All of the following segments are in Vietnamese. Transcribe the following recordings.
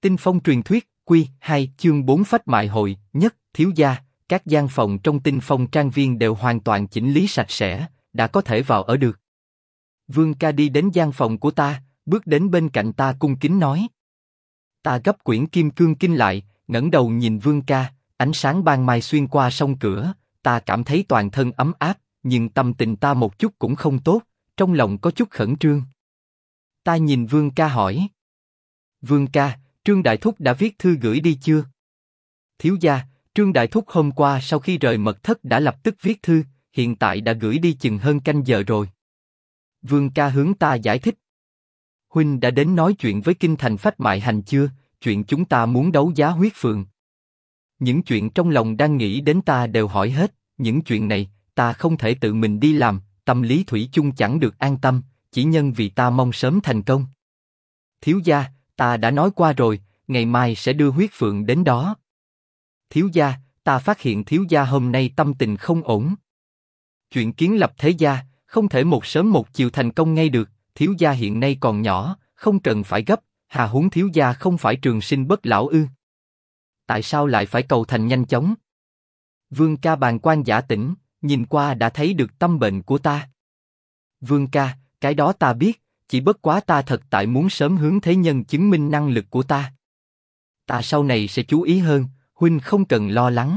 Tinh Phong truyền thuyết, Quy 2 chương 4 phách mại hội, nhất, thiếu gia, các gian phòng trong Tinh Phong trang viên đều hoàn toàn chỉnh lý sạch sẽ, đã có thể vào ở được. Vương ca đi đến gian phòng của ta, bước đến bên cạnh ta cung kính nói. Ta gấp quyển Kim Cương Kinh lại, ngẩng đầu nhìn Vương ca, ánh sáng ban mai xuyên qua song cửa, ta cảm thấy toàn thân ấm áp, nhưng tâm tình ta một chút cũng không tốt, trong lòng có chút khẩn trương. Ta nhìn Vương ca hỏi. Vương ca, Trương Đại Thúc đã viết thư gửi đi chưa? Thiếu gia, Trương Đại Thúc hôm qua sau khi rời mật thất đã lập tức viết thư, hiện tại đã gửi đi chừng hơn canh giờ rồi. Vương ca hướng ta giải thích. Huynh đã đến nói chuyện với Kinh Thành Phách Mại Hành chưa? Chuyện chúng ta muốn đấu giá huyết phượng. Những chuyện trong lòng đang nghĩ đến ta đều hỏi hết, những chuyện này ta không thể tự mình đi làm, tâm lý thủy chung chẳng được an tâm, chỉ nhân vì ta mong sớm thành công. Thiếu gia, ta đã nói qua rồi, ngày mai sẽ đưa huyết phượng đến đó. Thiếu gia, ta phát hiện thiếu gia hôm nay tâm tình không ổn. Chuyện kiến lập thế gia, không thể một sớm một chiều thành công ngay được, thiếu gia hiện nay còn nhỏ, không cần phải gấp, hà huống thiếu gia không phải trường sinh bất lão ư? Tại sao lại phải cầu thành nhanh chóng? Vương ca bàng quan giả tĩnh, nhìn qua đã thấy được tâm bệnh của ta. Vương ca, cái đó ta biết, chỉ bất quá ta thật tại muốn sớm hướng thế nhân chứng minh năng lực của ta. Ta sau này sẽ chú ý hơn, huynh không cần lo lắng.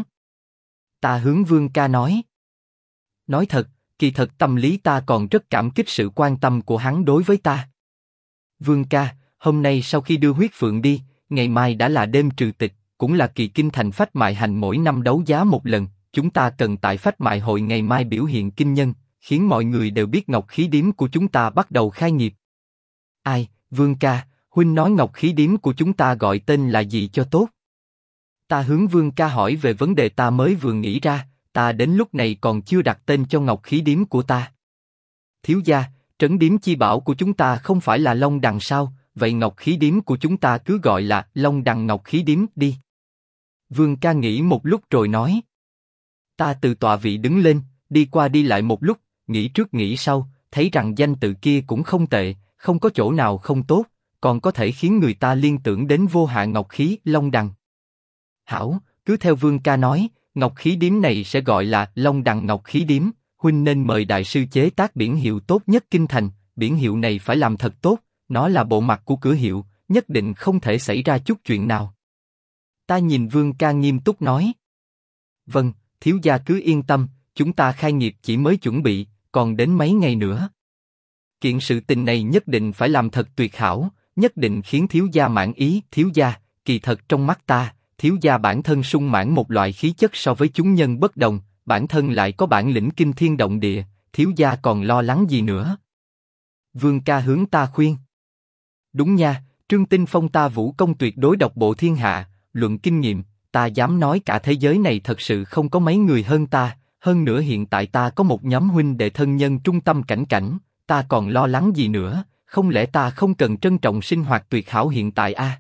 Ta hướng Vương ca nói. Nói thật, kỳ thật tâm lý ta còn rất cảm kích sự quan tâm của hắn đối với ta. Vương ca, hôm nay sau khi đưa huyết phượng đi, ngày mai đã là đêm trừ tịch, cũng là kỳ Kinh Thành Phách Mại Hành mỗi năm đấu giá một lần. Chúng ta cần tại Phách Mại Hội ngày mai biểu hiện kinh nhân, khiến mọi người đều biết Ngọc Khí Điếm của chúng ta bắt đầu khai nghiệp. Ai, Vương ca, huynh nói Ngọc Khí Điếm của chúng ta gọi tên là gì cho tốt? Ta hướng Vương ca hỏi về vấn đề ta mới vừa nghĩ ra, ta đến lúc này còn chưa đặt tên cho Ngọc Khí Điếm của ta. Thiếu gia, trấn điếm chi bảo của chúng ta không phải là Long Đằng sao? Vậy Ngọc Khí Điếm của chúng ta cứ gọi là Long Đằng Ngọc Khí Điếm đi. Vương ca nghĩ một lúc rồi nói. Ta từ tọa vị đứng lên, đi qua đi lại một lúc, nghĩ trước nghĩ sau, thấy rằng danh tự kia cũng không tệ, không có chỗ nào không tốt, còn có thể khiến người ta liên tưởng đến vô hạ ngọc khí Long Đằng. Hảo, cứ theo Vương ca nói, Ngọc Khí Điếm này sẽ gọi là Long Đằng Ngọc Khí Điếm. Huynh nên mời đại sư chế tác biển hiệu tốt nhất kinh thành, biển hiệu này phải làm thật tốt, nó là bộ mặt của cửa hiệu, nhất định không thể xảy ra chút chuyện nào. Ta nhìn Vương ca nghiêm túc nói. Vâng, thiếu gia cứ yên tâm, chúng ta khai nghiệp chỉ mới chuẩn bị, còn đến mấy ngày nữa. Kiện sự tình này nhất định phải làm thật tuyệt hảo, nhất định khiến thiếu gia mãn ý. Thiếu gia, kỳ thật trong mắt ta, thiếu gia bản thân sung mãn một loại khí chất so với chúng nhân bất đồng, bản thân lại có bản lĩnh kinh thiên động địa, thiếu gia còn lo lắng gì nữa? Vương ca hướng ta khuyên. Đúng nha, Trương Tinh Phong ta vũ công tuyệt đối độc bộ thiên hạ, luận kinh nghiệm, ta dám nói cả thế giới này thật sự không có mấy người hơn ta, hơn nữa hiện tại ta có một nhóm huynh đệ thân nhân trung tâm cảnh cảnh, ta còn lo lắng gì nữa, không lẽ ta không cần trân trọng sinh hoạt tuyệt hảo hiện tại à?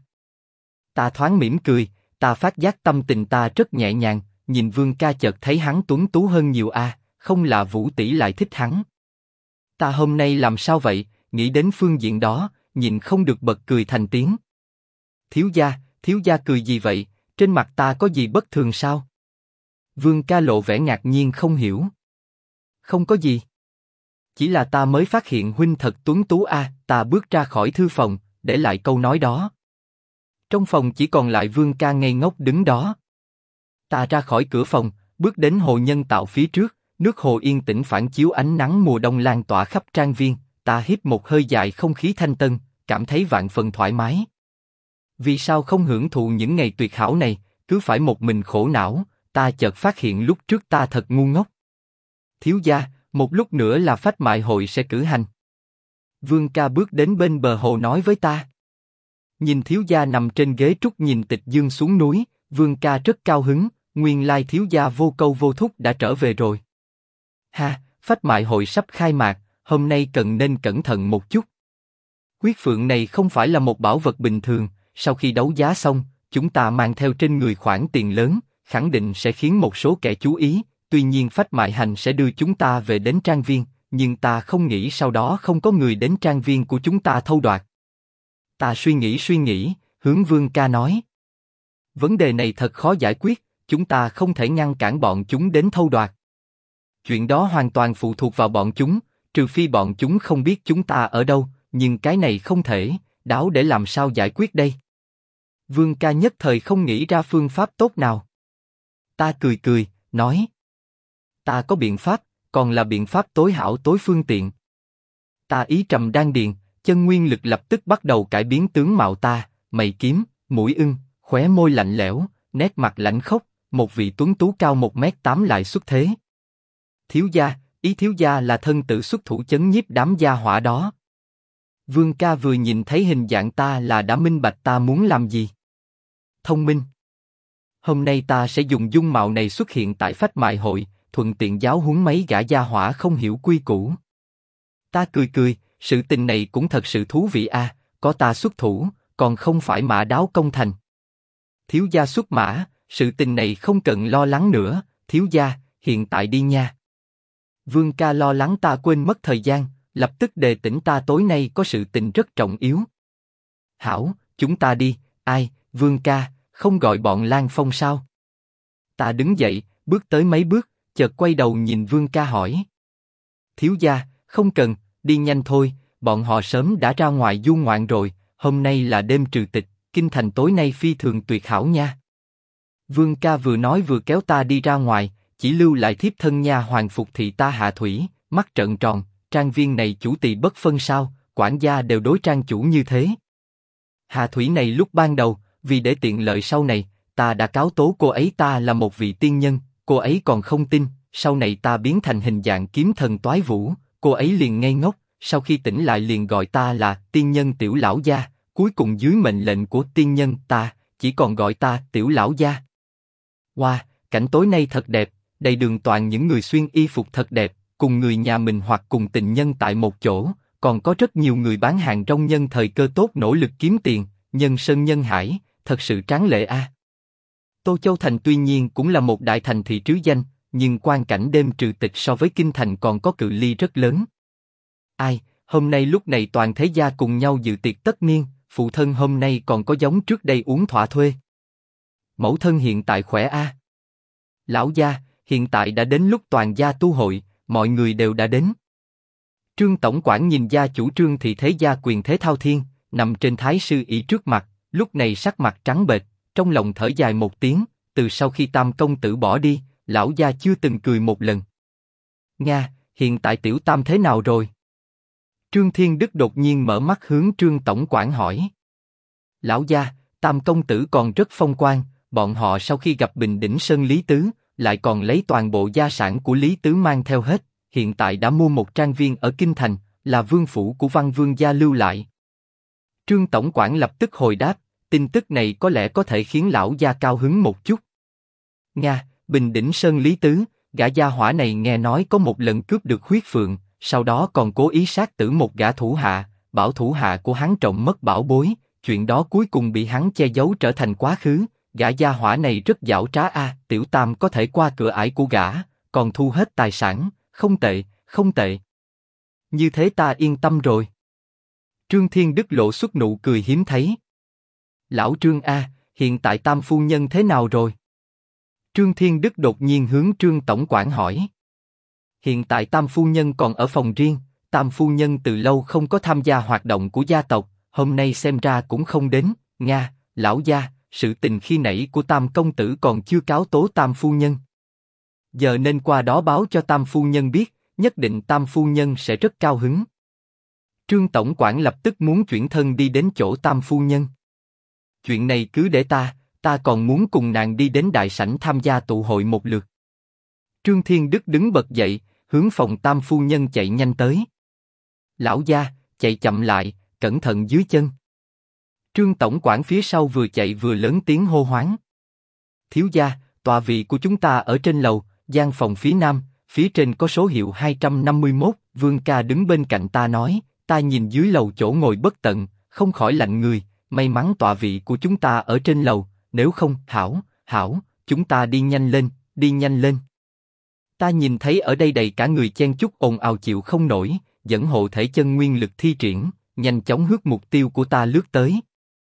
Ta thoáng mỉm cười, ta phát giác tâm tình ta rất nhẹ nhàng, nhìn Vương ca chợt thấy hắn tuấn tú hơn nhiều à, không là Vũ tỷ lại thích hắn. Ta hôm nay làm sao vậy, nghĩ đến phương diện đó, nhìn không được bật cười thành tiếng. Thiếu gia cười gì vậy, trên mặt ta có gì bất thường sao? Vương ca lộ vẻ ngạc nhiên không hiểu. Không có gì. Chỉ là ta mới phát hiện huynh thật tuấn tú à, ta bước ra khỏi thư phòng, để lại câu nói đó. Trong phòng chỉ còn lại Vương ca ngây ngốc đứng đó. Ta ra khỏi cửa phòng, bước đến hồ nhân tạo phía trước, nước hồ yên tĩnh phản chiếu ánh nắng mùa đông lan tỏa khắp trang viên, ta hít một hơi dài không khí thanh tân, cảm thấy vạn phần thoải mái. Vì sao không hưởng thụ những ngày tuyệt hảo này, cứ phải một mình khổ não, ta chợt phát hiện lúc trước ta thật ngu ngốc. Thiếu gia, một lúc nữa là Phách Mại Hội sẽ cử hành. Vương ca bước đến bên bờ hồ nói với ta. Nhìn thiếu gia nằm trên ghế trúc nhìn tịch dương xuống núi, Vương ca rất cao hứng, nguyên lai thiếu gia vô câu vô thúc đã trở về rồi. Ha, Phách Mại Hội sắp khai mạc, hôm nay cần nên cẩn thận một chút. Huyết phượng này không phải là một bảo vật bình thường, sau khi đấu giá xong, chúng ta mang theo trên người khoản tiền lớn, khẳng định sẽ khiến một số kẻ chú ý, tuy nhiên Phách Mại Hành sẽ đưa chúng ta về đến trang viên, nhưng ta không nghĩ sau đó không có người đến trang viên của chúng ta thâu đoạt. Ta suy nghĩ, hướng Vương Ca nói. Vấn đề này thật khó giải quyết, chúng ta không thể ngăn cản bọn chúng đến thâu đoạt. Chuyện đó hoàn toàn phụ thuộc vào bọn chúng, trừ phi bọn chúng không biết chúng ta ở đâu, nhưng cái này không thể, đáo để làm sao giải quyết đây? Vương Ca nhất thời không nghĩ ra phương pháp tốt nào. Ta cười cười, nói. Ta có biện pháp, còn là biện pháp tối hảo tối phương tiện. Ta ý trầm đan điền, chân nguyên lực lập tức bắt đầu cải biến tướng mạo ta, mày kiếm, mũi ưng, khóe môi lạnh lẽo, nét mặt lãnh khốc, một vị tuấn tú cao 1m8 lại xuất thế. Thiếu gia, ý thiếu gia là thân tự xuất thủ chấn nhiếp đám gia hỏa đó. Vương Ca vừa nhìn thấy hình dạng ta là đã minh bạch ta muốn làm gì. Thông minh. Hôm nay ta sẽ dùng dung mạo này xuất hiện tại phách mại hội, thuận tiện giáo huấn mấy gã gia hỏa không hiểu quy củ. Ta cười cười, sự tình này cũng thật sự thú vị a, có ta xuất thủ, còn không phải mã đáo công thành. Thiếu gia xuất mã, sự tình này không cần lo lắng nữa, thiếu gia, hiện tại đi nha. Vương Ca lo lắng ta quên mất thời gian, lập tức đề tỉnh ta tối nay có sự tình rất trọng yếu. Hảo, chúng ta đi, ai, Vương Ca, không gọi bọn Lan Phong sao? Ta đứng dậy, bước tới mấy bước, chợt quay đầu nhìn Vương Ca hỏi. Thiếu gia, không cần, đi nhanh thôi, bọn họ sớm đã ra ngoài du ngoạn rồi, hôm nay là đêm trừ tịch, kinh thành tối nay phi thường tuyệt hảo nha. Vương Ca vừa nói vừa kéo ta đi ra ngoài, chỉ lưu lại thiếp thân nha hoàng phục thị ta hạ thủy, mắt trợn tròn, trang viên này chủ tỳ bất phân sao, quản gia đều đối trang chủ như thế. Hạ thủy này lúc ban đầu, vì để tiện lợi sau này, ta đã cáo tố cô ấy ta là một vị tiên nhân, cô ấy còn không tin, sau này ta biến thành hình dạng kiếm thần toái vũ, cô ấy liền ngây ngốc, sau khi tỉnh lại liền gọi ta là tiên nhân tiểu lão gia, cuối cùng dưới mệnh lệnh của tiên nhân ta, chỉ còn gọi ta tiểu lão gia. Wow, cảnh tối nay thật đẹp, đầy đường toàn những người xuyên y phục thật đẹp, cùng người nhà mình hoặc cùng tình nhân tại một chỗ, còn có rất nhiều người bán hàng rong nhân thời cơ tốt nỗ lực kiếm tiền, nhân sơn nhân hải, thật sự tráng lệ a. Tô Châu Thành tuy nhiên cũng là một đại thành thị trứ danh, nhưng quang cảnh đêm trừ tịch so với kinh thành còn có cự ly rất lớn. Ai, hôm nay lúc này toàn thế gia cùng nhau dự tiệc tất niên, phụ thân hôm nay còn có giống trước đây uống thỏa thuê. Mẫu thân hiện tại khỏe a. Lão gia, hiện tại đã đến lúc toàn gia tu hội, mọi người đều đã đến. Trương tổng quản nhìn gia chủ Trương thị thế gia quyền thế thao thiên, nằm trên thái sư ỷ trước mặt, lúc này sắc mặt trắng bệch, trong lòng thở dài một tiếng, từ sau khi Tam công tử bỏ đi, lão gia chưa từng cười một lần. Nga, hiện tại tiểu Tam thế nào rồi? Trương Thiên Đức đột nhiên mở mắt hướng Trương tổng quản hỏi. Lão gia, Tam công tử còn rất phong quang, bọn họ sau khi gặp Bình Đỉnh Sơn Lý Tứ, lại còn lấy toàn bộ gia sản của Lý Tứ mang theo hết, hiện tại đã mua một trang viên ở kinh thành, là vương phủ của Văn Vương gia lưu lại. Trương tổng quản lập tức hồi đáp, tin tức này có lẽ có thể khiến lão gia cao hứng một chút. Nga, Bình Đỉnh Sơn Lý Tứ, gã gia hỏa này nghe nói có một lần cướp được huyết phượng, sau đó còn cố ý sát tử một gã thủ hạ, bảo thủ hạ của hắn trộm mất bảo bối, chuyện đó cuối cùng bị hắn che giấu trở thành quá khứ. Gã gia hỏa này rất giảo trá a, tiểu Tam có thể qua cửa ải của gã, còn thu hết tài sản, không tệ, không tệ. Như thế ta yên tâm rồi. Trương Thiên Đức lộ xuất nụ cười hiếm thấy. Lão Trương a, hiện tại Tam phu nhân thế nào rồi? Trương Thiên Đức đột nhiên hướng Trương tổng quản hỏi. Hiện tại Tam phu nhân còn ở phòng riêng, Tam phu nhân từ lâu không có tham gia hoạt động của gia tộc, hôm nay xem ra cũng không đến. Nga, lão gia, sự tình khi nãy của Tam công tử còn chưa cáo tố Tam phu nhân. Giờ nên qua đó báo cho Tam phu nhân biết, nhất định Tam phu nhân sẽ rất cao hứng. Trương tổng quản lập tức muốn chuyển thân đi đến chỗ Tam phu nhân. Chuyện này cứ để ta còn muốn cùng nàng đi đến đại sảnh tham gia tụ hội một lượt. Trương Thiên Đức đứng bật dậy, hướng phòng Tam phu nhân chạy nhanh tới. Lão gia, chạy chậm lại, cẩn thận dưới chân. Trương tổng quản phía sau vừa chạy vừa lớn tiếng hô hoáng. Thiếu gia, tọa vị của chúng ta ở trên lầu, gian phòng phía nam, phía trên có số hiệu 251. Vương Ca đứng bên cạnh ta nói, ta nhìn dưới lầu chỗ ngồi bất tận, không khỏi lạnh người. May mắn tọa vị của chúng ta ở trên lầu, nếu không, hảo, chúng ta đi nhanh lên, đi nhanh lên. Ta nhìn thấy ở đây đầy cả người chen chúc ồn ào chịu không nổi, dẫn hộ thể chân nguyên lực thi triển, nhanh chóng hướng mục tiêu của ta lướt tới.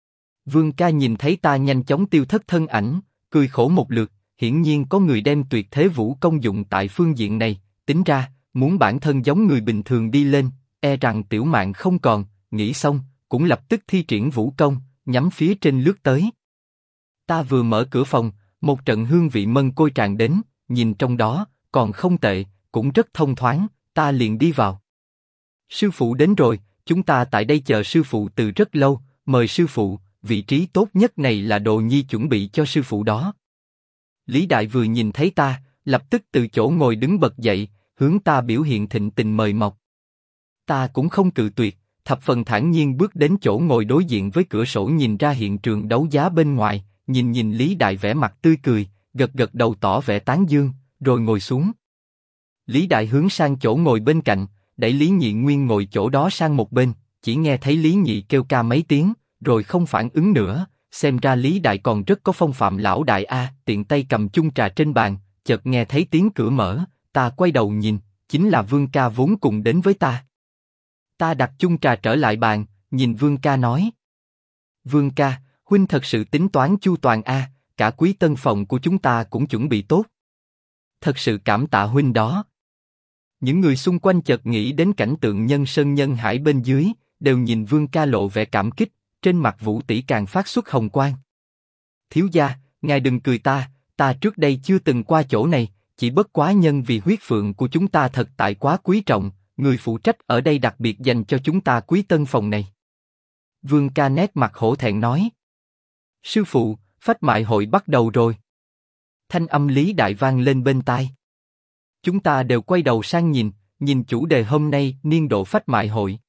Vương ca nhìn thấy ta nhanh chóng tiêu thất thân ảnh, cười khổ một lượt, hiển nhiên có người đem tuyệt thế vũ công dụng tại phương diện này, tính ra, muốn bản thân giống người bình thường đi lên, e rằng tiểu mạng không còn, nghĩ xong, cũng lập tức thi triển vũ công, nhắm phía trên lướt tới. Ta vừa mở cửa phòng, một trận hương vị mân côi tràn đến, nhìn trong đó, còn không tệ, cũng rất thông thoáng, ta liền đi vào. Sư phụ đến rồi, chúng ta tại đây chờ sư phụ từ rất lâu, mời sư phụ, vị trí tốt nhất này là đồ nhi chuẩn bị cho sư phụ đó. Lý Đại vừa nhìn thấy ta, lập tức từ chỗ ngồi đứng bật dậy, hướng ta biểu hiện thịnh tình mời mọc. Ta cũng không cự tuyệt, thập phần thản nhiên bước đến chỗ ngồi đối diện với cửa sổ nhìn ra hiện trường đấu giá bên ngoài, nhìn Lý Đại vẻ mặt tươi cười, gật gật đầu tỏ vẻ tán dương, rồi ngồi xuống. Lý Đại hướng sang chỗ ngồi bên cạnh, đẩy Lý Nhị Nguyên ngồi chỗ đó sang một bên, chỉ nghe thấy Lý Nhị kêu ca mấy tiếng, rồi không phản ứng nữa, xem ra Lý Đại còn rất có phong phạm lão đại a. Tiện tay cầm chung trà trên bàn, chợt nghe thấy tiếng cửa mở, ta quay đầu nhìn, chính là Vương ca vốn cùng đến với ta. Ta đặt chung trà trở lại bàn, nhìn Vương ca nói: Vương ca, huynh thật sự tính toán chu toàn a, cả quý tân phòng của chúng ta cũng chuẩn bị tốt. Thật sự cảm tạ huynh đó. Những người xung quanh chợt nghĩ đến cảnh tượng nhân sơn nhân hải bên dưới, đều nhìn Vương ca lộ vẻ cảm kích, trên mặt Vũ tỷ càng phát xuất hồng quang. Thiếu gia, ngài đừng cười ta trước đây chưa từng qua chỗ này, chỉ bất quá nhân vì huyết phượng của chúng ta thật tại quá quý trọng, người phụ trách ở đây đặc biệt dành cho chúng ta quý tân phòng này. Vương ca nét mặt hổ thẹn nói: Sư phụ, phách mại hội bắt đầu rồi. Thanh âm Lý Đại vang lên bên tai. Chúng ta đều quay đầu sang nhìn chủ đề hôm nay niên độ phách mại hội.